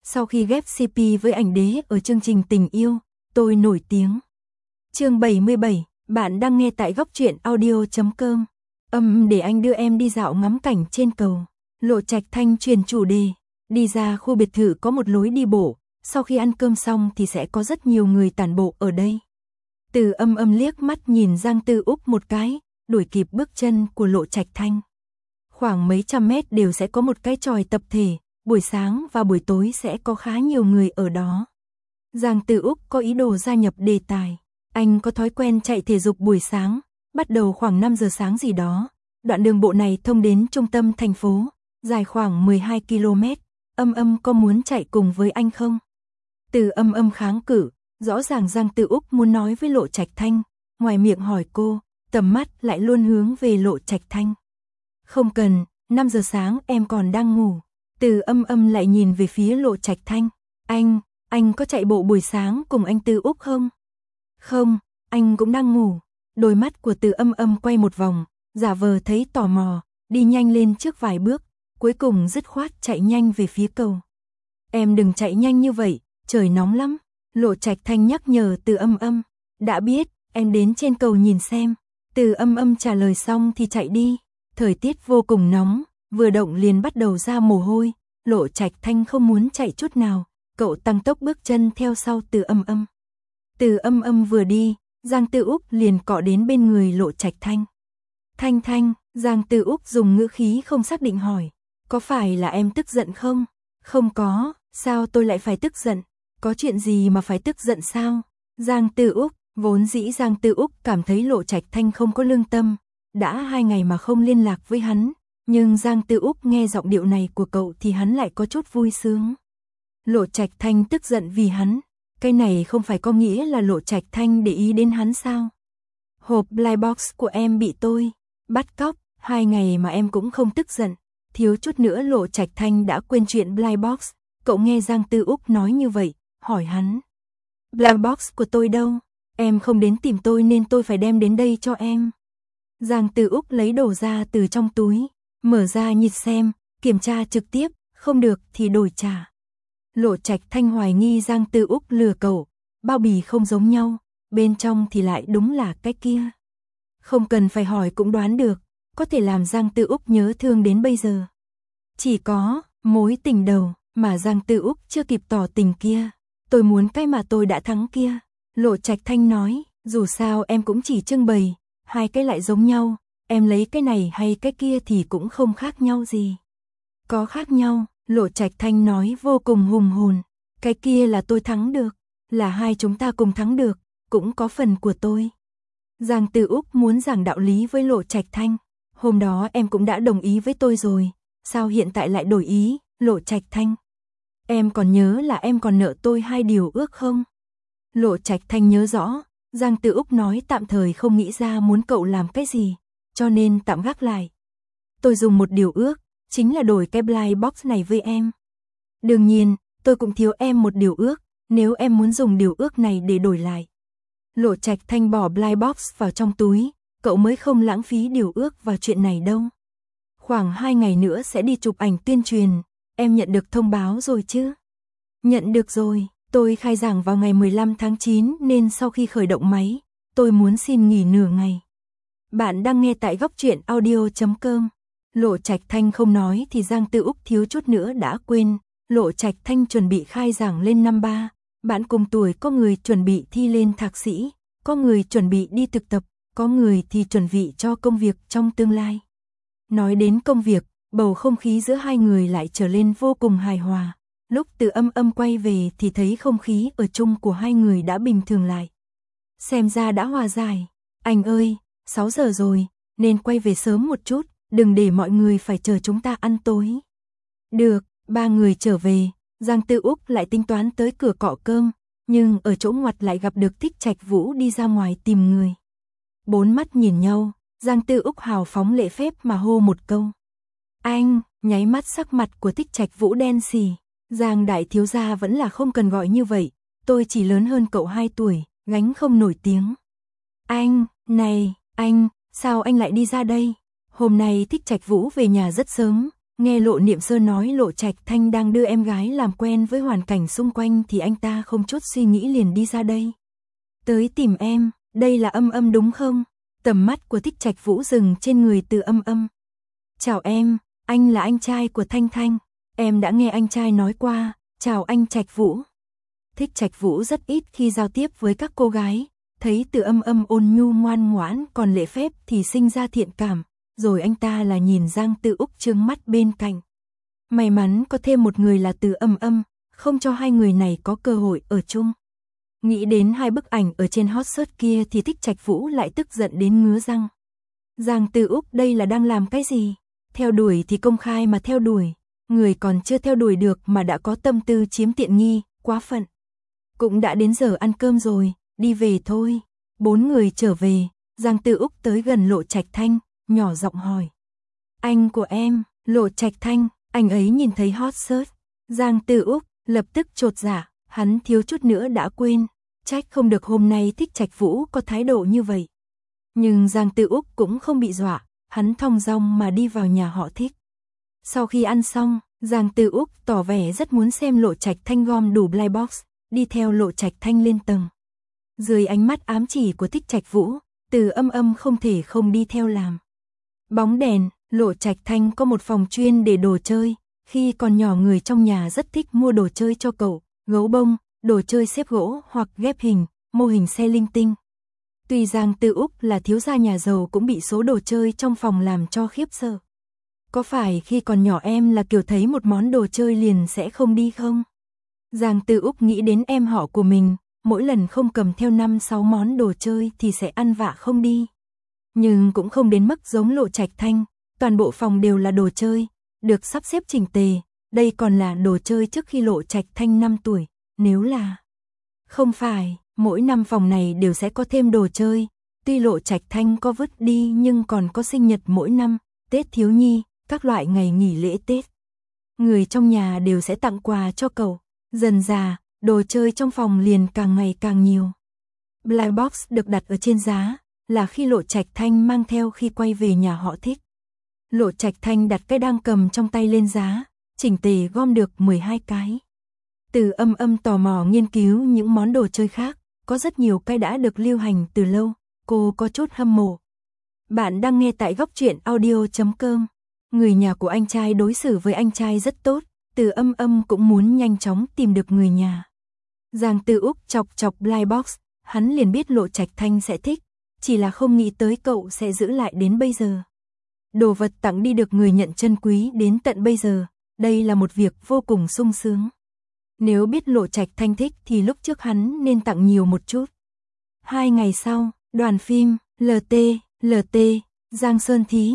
Sau khi ghép CP với ảnh đế ở chương trình Tình yêu, tôi nổi tiếng. Chương 77, bạn đang nghe tại góc truyện audio.com. Để anh đưa em đi dạo ngắm cảnh trên cầu. Lộ Trạch Thanh truyền chủ đề. Đi ra khu biệt thự có một lối đi bộ, sau khi ăn cơm xong thì sẽ có rất nhiều người tản bộ ở đây. Từ Âm liếc mắt nhìn Giang Tư Úc một cái, đuổi kịp bước chân của Lộ Trạch Thanh. Khoảng mấy trăm mét đều sẽ có một cái chòi tập thể, buổi sáng và buổi tối sẽ có khá nhiều người ở đó. Giang Tư Úc có ý đồ gia nhập đề tài. Anh có thói quen chạy thể dục buổi sáng, bắt đầu khoảng 5 giờ sáng gì đó. Đoạn đường bộ này thông đến trung tâm thành phố, dài khoảng 12 km. Âm có muốn chạy cùng với anh không? Từ Âm kháng cự, rõ ràng Giang Tư Úc muốn nói với Lộ Trạch Thanh, ngoài miệng hỏi cô, tầm mắt lại luôn hướng về Lộ Trạch Thanh. Không cần, 5 giờ sáng em còn đang ngủ. Từ Âm lại nhìn về phía Lộ Trạch Thanh. Anh có chạy bộ buổi sáng cùng anh Tư Úc không? Không, anh cũng đang ngủ. Đôi mắt của Từ Âm quay một vòng, giả vờ thấy tò mò, đi nhanh lên trước vài bước, cuối cùng dứt khoát chạy nhanh về phía cầu. Em đừng chạy nhanh như vậy, trời nóng lắm. Lộ Trạch Thanh nhắc nhở Từ Âm. Đã biết, em đến trên cầu nhìn xem. Từ Âm trả lời xong thì chạy đi. Thời tiết vô cùng nóng, vừa động liền bắt đầu ra mồ hôi. Lộ Trạch Thanh không muốn chạy chút nào, cậu tăng tốc bước chân theo sau Từ Âm. Từ Âm vừa đi, Giang Tư Úc liền cọ đến bên người Lộ Trạch Thanh. Thanh, Giang Tư Úc dùng ngữ khí không xác định hỏi, có phải là em tức giận không? Không có, sao tôi lại phải tức giận? Có chuyện gì mà phải tức giận sao? Giang Tư Úc, vốn dĩ Giang Tư Úc cảm thấy Lộ Trạch Thanh không có lương tâm, đã 2 ngày mà không liên lạc với hắn, nhưng Giang Tư Úc nghe giọng điệu này của cậu thì hắn lại có chút vui sướng. Lộ Trạch Thanh tức giận vì hắn, cái này không phải có nghĩa là Lộ Trạch Thanh để ý đến hắn sao? Hộp Blind Box của em bị tôi bắt cóc, 2 ngày mà em cũng không tức giận, thiếu chút nữa Lộ Trạch Thanh đã quên chuyện Blind Box. Cậu nghe Giang Tư Úc nói như vậy, hỏi hắn. Blind Box của tôi đâu? Em không đến tìm tôi nên tôi phải đem đến đây cho em. Giang Tư Úc lấy đồ ra từ trong túi, mở ra nhìn xem, kiểm tra trực tiếp, không được thì đổi trả. Lộ Trạch Thanh hoài nghi Giang Tư Úc lừa cậu, bao bì không giống nhau, bên trong thì lại đúng là cái kia. Không cần phải hỏi cũng đoán được, có thể làm Giang Tư Úc nhớ thương đến bây giờ. Chỉ có mối tình đầu mà Giang Tư Úc chưa kịp tỏ tình kia, tôi muốn cái mà tôi đã thắng kia. Lộ Trạch Thanh nói, dù sao em cũng chỉ trưng bày, 2 cái lại giống nhau, em lấy cái này hay cái kia thì cũng không khác nhau gì. Có khác nhau, Lộ Trạch Thanh nói vô cùng hùng hồn, cái kia là tôi thắng được, là hai chúng ta cùng thắng được, cũng có phần của tôi. Giang Tư Úc muốn giảng đạo lý với Lộ Trạch Thanh, hôm đó em cũng đã đồng ý với tôi rồi, sao hiện tại lại đổi ý? Lộ Trạch Thanh, em còn nhớ là em còn nợ tôi 2 điều ước không? Lộ Trạch Thanh nhớ rõ, Giang Tư Úc nói tạm thời không nghĩ ra muốn cậu làm cái gì, cho nên tạm gác lại. Tôi dùng 1 điều ước, chính là đổi cái Blind Box này với em. Đương nhiên, tôi cũng thiếu em 1 điều ước, nếu em muốn dùng điều ước này để đổi lại. Lộ Trạch Thanh bỏ Blind Box vào trong túi, cậu mới không lãng phí điều ước vào chuyện này đâu. Khoảng 2 ngày nữa sẽ đi chụp ảnh tuyên truyền, em nhận được thông báo rồi chứ? Nhận được rồi, tôi khai giảng vào ngày 15 tháng 9 nên sau khi khởi động máy, tôi muốn xin nghỉ nửa ngày. Bạn đang nghe tại góc truyện audio.com. Lộ Trạch Thanh không nói thì Giang Tư Úc thiếu chút nữa đã quên, Lộ Trạch Thanh chuẩn bị khai giảng lên năm 3, bạn cùng tuổi có người chuẩn bị thi lên thạc sĩ, có người chuẩn bị đi thực tập, có người thì chuẩn bị cho công việc trong tương lai. Nói đến công việc, bầu không khí giữa hai người lại trở lên vô cùng hài hòa. Lúc Từ Âm quay về thì thấy không khí ở chung của hai người đã bình thường lại. Xem ra đã hòa giải. Anh ơi, 6 giờ rồi, nên quay về sớm một chút, đừng để mọi người phải chờ chúng ta ăn tối. Được, 3 người trở về, Giang Tư Úc lại tính toán tới cửa cọ cơm, nhưng ở chỗ ngoặt lại gặp được Thích Trạch Vũ đi ra ngoài tìm người. 4 mắt nhìn nhau, Giang Tư Úc hào phóng lễ phép mà hô một câu. Anh, nháy mắt sắc mặt của Thích Trạch Vũ đen xì. Giang đại thiếu gia vẫn là không cần gọi như vậy, tôi chỉ lớn hơn cậu 2 tuổi, gánh không nổi tiếng. Anh, này, anh, sao anh lại đi ra đây? Hôm nay Thích Trạch Vũ về nhà rất sớm, Nghe Lộ Niệm Sơ nói Lộ Trạch Thanh đang đưa em gái làm quen với hoàn cảnh xung quanh thì anh ta không chút suy nghĩ liền đi ra đây. Tới tìm em, đây là Âm Âm đúng không? Tầm mắt của Thích Trạch Vũ dừng trên người Từ Âm Âm. Chào em, anh là anh trai của Thanh Thanh. Em đã nghe anh trai nói qua, chào anh Trạch Vũ. Thích Trạch Vũ rất ít khi giao tiếp với các cô gái, thấy Từ Âm Âm ôn nhu ngoan ngoãn còn lễ phép thì sinh ra thiện cảm, rồi anh ta là nhìn Giang Tư Úc trương mắt bên cạnh. May mắn có thêm một người là Từ Âm Âm, không cho hai người này có cơ hội ở chung. Nghĩ đến hai bức ảnh ở trên hot search kia thì Thích Trạch Vũ lại tức giận đến ngứa răng. Giang Tư Úc đây là đang làm cái gì? Theo đuổi thì công khai mà theo đuổi, người còn chưa theo đuổi được mà đã có tâm tư chiếm tiện nghi, quá phận. Cũng đã đến giờ ăn cơm rồi, đi về thôi. Bốn người trở về, Giang Tư Úc tới gần Lộ Trạch Thanh, nhỏ giọng hỏi. Anh của em, Lộ Trạch Thanh, anh ấy nhìn thấy hot search. Giang Tư Úc lập tức chột dạ, hắn thiếu chút nữa đã quên, trách không được hôm nay Thích Trạch Vũ có thái độ như vậy. Nhưng Giang Tư Úc cũng không bị dọa, hắn thong dong mà đi vào nhà họ Thích. Sau khi ăn xong, Giang Tư Úc tỏ vẻ rất muốn xem Lộ Trạch Thanh gom đủ blind box, đi theo Lộ Trạch Thanh lên tầng. Dưới ánh mắt ám chỉ của Thích Trạch Vũ, Từ Âm Âm không thể không đi theo làm. Bóng đèn, Lộ Trạch Thanh có một phòng chuyên để đồ chơi, khi còn nhỏ người trong nhà rất thích mua đồ chơi cho cậu, gấu bông, đồ chơi xếp gỗ hoặc ghép hình, mô hình xe linh tinh. Tuy Giang Tư Úc là thiếu gia nhà giàu cũng bị số đồ chơi trong phòng làm cho khiếp sợ. Có phải khi còn nhỏ em là kiểu thấy một món đồ chơi liền sẽ không đi không? Giang Tư Úc nghĩ đến em họ của mình, mỗi lần không cầm theo 5-6 món đồ chơi thì sẽ ăn vạ không đi. Nhưng cũng không đến mức giống Lộ Trạch Thanh, toàn bộ phòng đều là đồ chơi, được sắp xếp chỉnh tề, đây còn là đồ chơi trước khi Lộ Trạch Thanh 5 tuổi, nếu là... Không phải, mỗi năm phòng này đều sẽ có thêm đồ chơi, tuy Lộ Trạch Thanh có vứt đi nhưng còn có sinh nhật mỗi năm, Tết thiếu nhi, các loại ngày nghỉ lễ Tết. Người trong nhà đều sẽ tặng quà cho cậu, dần dà, đồ chơi trong phòng liền càng ngày càng nhiều. Blind box được đặt ở trên giá, là khi Lộ Trạch Thanh mang theo khi quay về nhà họ Thích. Lộ Trạch Thanh đặt cái đang cầm trong tay lên giá, chỉnh tề gom được 12 cái. Từ Âm Âm tò mò nghiên cứu những món đồ chơi khác, có rất nhiều cái đã được lưu hành từ lâu, cô có chút hâm mộ. Bạn đang nghe tại góc truyện audio.com. Người nhà của anh trai đối xử với anh trai rất tốt, Từ Âm Âm cũng muốn nhanh chóng tìm được người nhà. Giang Tư Úc chọc chọc blind box, hắn liền biết Lộ Trạch Thanh sẽ thích, chỉ là không nghĩ tới cậu sẽ giữ lại đến bây giờ. Đồ vật tặng đi được người nhận trân quý đến tận bây giờ, đây là một việc vô cùng sung sướng. Nếu biết Lộ Trạch Thanh thích thì lúc trước hắn nên tặng nhiều một chút. 2 ngày sau, đoàn phim LT, Giang Sơn Thí,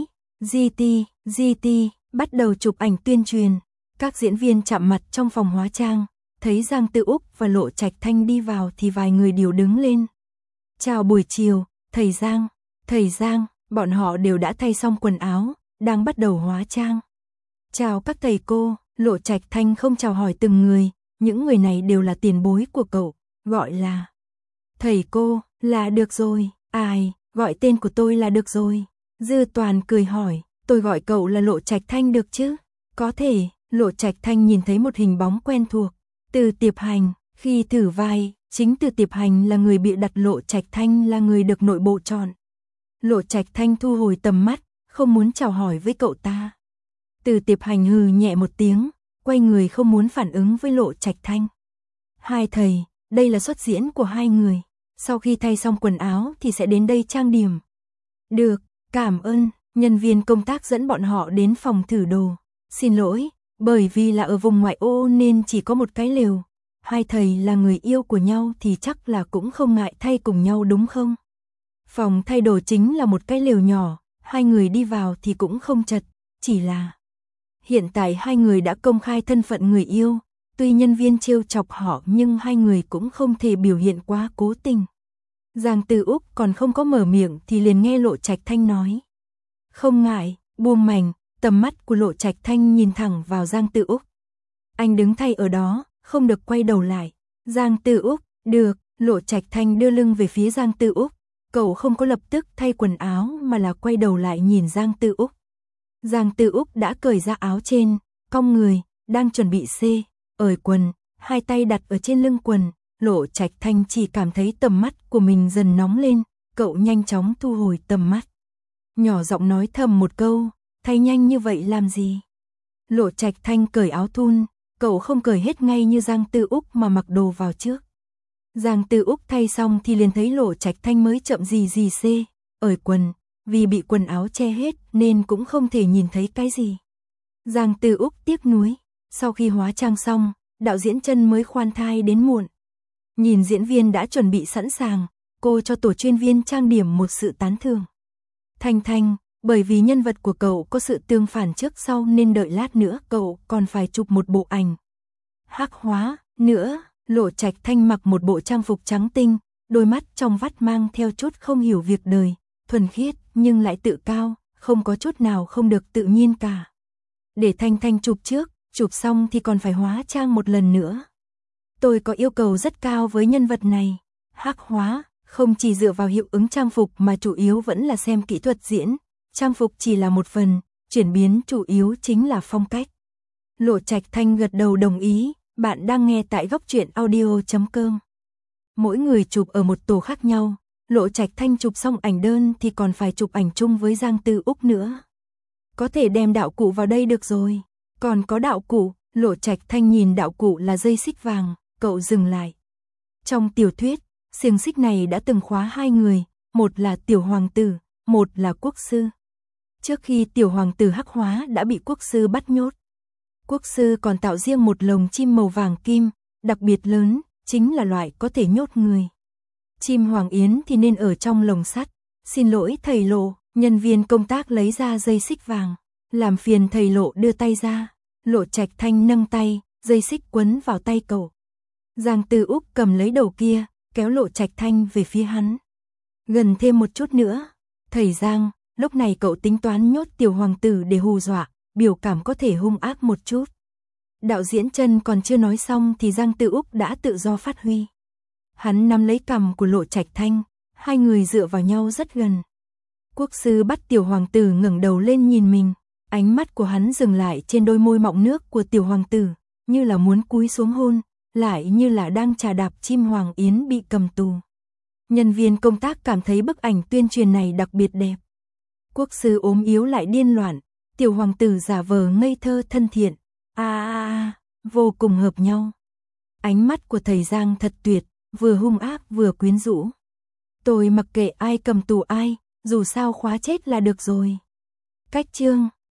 GT, bắt đầu chụp ảnh tuyên truyền. Các diễn viên chạm mặt trong phòng hóa trang, thấy Giang Tư Úc và Lộ Trạch Thanh đi vào thì vài người đều đứng lên. Chào buổi chiều, thầy Giang, bọn họ đều đã thay xong quần áo, đang bắt đầu hóa trang. Chào các thầy cô, Lộ Trạch Thanh không chào hỏi từng người, những người này đều là tiền bối của cậu, gọi là thầy cô, là được rồi, ai, gọi tên của tôi là được rồi. Dư Toàn cười hỏi, tôi gọi cậu là Lộ Trạch Thanh được chứ? Có thể, Lộ Trạch Thanh nhìn thấy một hình bóng quen thuộc, Từ Tiệp Hành, khi thử vai, chính Từ Tiệp Hành là người bịa đặt Lộ Trạch Thanh là người được nội bộ chọn. Lộ Trạch Thanh thu hồi tầm mắt, không muốn chào hỏi với cậu ta. Từ Tiệp Hành hừ nhẹ một tiếng, quay người không muốn phản ứng với Lộ Trạch Thanh. Hai thầy, đây là xuất diễn của hai người, sau khi thay xong quần áo thì sẽ đến đây trang điểm. Được, cảm ơn, nhân viên công tác dẫn bọn họ đến phòng thử đồ. Xin lỗi, bởi vì là ở vùng ngoại ô nên chỉ có một cái lều. Hai thầy là người yêu của nhau thì chắc là cũng không ngại thay cùng nhau đúng không? Phòng thay đồ chính là một cái lều nhỏ, hai người đi vào thì cũng không chật, chỉ là... Hiện tại hai người đã công khai thân phận người yêu, tuy nhân viên trêu chọc họ nhưng hai người cũng không thể biểu hiện quá cố tình. Giang Tư Úc còn không có mở miệng thì liền nghe Lộ Trạch Thanh nói. Không ngại, buông mành, tầm mắt của Lộ Trạch Thanh nhìn thẳng vào Giang Tư Úc. Anh đứng thay ở đó, không được quay đầu lại. Giang Tư Úc, được, Lộ Trạch Thanh đưa lưng về phía Giang Tư Úc. Cậu không có lập tức thay quần áo mà là quay đầu lại nhìn Giang Tư Úc. Giang Tư Úc đã cởi ra áo trên, cong người, đang chuẩn bị ởi quần, hai tay đặt ở trên lưng quần, Lộ Trạch Thanh chỉ cảm thấy tầm mắt của mình dần nóng lên, cậu nhanh chóng thu hồi tầm mắt. Nhỏ giọng nói thầm một câu, thay nhanh như vậy làm gì? Lộ Trạch Thanh cởi áo thun, cậu không cởi hết ngay như Giang Tư Úc mà mặc đồ vào trước. Giang Tư Úc thay xong thì liền thấy Lộ Trạch Thanh mới chậm gì ởi quần, vì bị quần áo che hết nên cũng không thể nhìn thấy cái gì. Giang Tư Úc tiếc nuối, sau khi hóa trang xong, đạo diễn Chân mới khoan thai đến muộn. Nhìn diễn viên đã chuẩn bị sẵn sàng, cô cho tổ chuyên viên trang điểm một sự tán thưởng. Thanh Thanh, bởi vì nhân vật của cậu có sự tương phản trước sau nên đợi lát nữa cậu còn phải chụp một bộ ảnh hắc hóa nữa. Lộ Trạch Thanh mặc một bộ trang phục trắng tinh, đôi mắt trong vắt mang theo chút không hiểu việc đời, thuần khiết nhưng lại tự cao, không có chút nào không được tự nhiên cả. Để Thanh Thanh chụp trước, chụp xong thì còn phải hóa trang một lần nữa. Tôi có yêu cầu rất cao với nhân vật này. Hắc hóa, không chỉ dựa vào hiệu ứng trang phục mà chủ yếu vẫn là xem kỹ thuật diễn. Trang phục chỉ là một phần, chuyển biến chủ yếu chính là phong cách. Lộ Trạch Thanh gật đầu đồng ý. Bạn đang nghe tại góc truyện audio.com. Mỗi người chụp ở một tổ khác nhau. Lộ Trạch Thanh chụp xong ảnh đơn thì còn phải chụp ảnh chung với Giang Tư Úc nữa. Có thể đem đạo cụ vào đây được rồi. Còn có đạo cụ, Lộ Trạch Thanh nhìn đạo cụ là dây xích vàng, cậu dừng lại. Trong tiểu thuyết, xiềng xích này đã từng khóa hai người, một là tiểu hoàng tử, một là quốc sư. Trước khi tiểu hoàng tử hắc hóa đã bị quốc sư bắt nhốt. Quốc sư còn tạo riêng một lồng chim màu vàng kim, đặc biệt lớn, chính là loại có thể nhốt người. Chim hoàng yến thì nên ở trong lồng sắt. Xin lỗi thầy Lộ, nhân viên công tác lấy ra dây xích vàng. Làm phiền thầy Lộ đưa tay ra. Lộ Trạch Thanh nâng tay, dây xích quấn vào tay cậu. Giang Tư Úc cầm lấy đầu kia, kéo Lộ Trạch Thanh về phía hắn. Gần thêm một chút nữa. Thầy Giang, lúc này cậu tính toán nhốt tiểu hoàng tử để hù dọa, biểu cảm có thể hung ác một chút. Đạo diễn Chân còn chưa nói xong thì Giang Tư Úc đã tự do phát huy. Hắn nắm lấy cằm của Lộ Trạch Thanh, hai người dựa vào nhau rất gần. Quốc sư bắt tiểu hoàng tử ngẩng đầu lên nhìn mình, ánh mắt của hắn dừng lại trên đôi môi mọng nước của tiểu hoàng tử, như là muốn cúi xuống hôn, lại như là đang trà đạp chim hoàng yến bị cầm tù. Nhân viên công tác cảm thấy bức ảnh tuyên truyền này đặc biệt đẹp. Quốc sư ốm yếu lại điên loạn, tiểu hoàng tử giả vờ ngây thơ thân thiện, vô cùng hợp nhau. Ánh mắt của thầy Giang thật tuyệt, vừa hung ác vừa quyến rũ. Tôi mặc kệ ai cầm tù ai, dù sao khóa chết là được rồi. Cách chương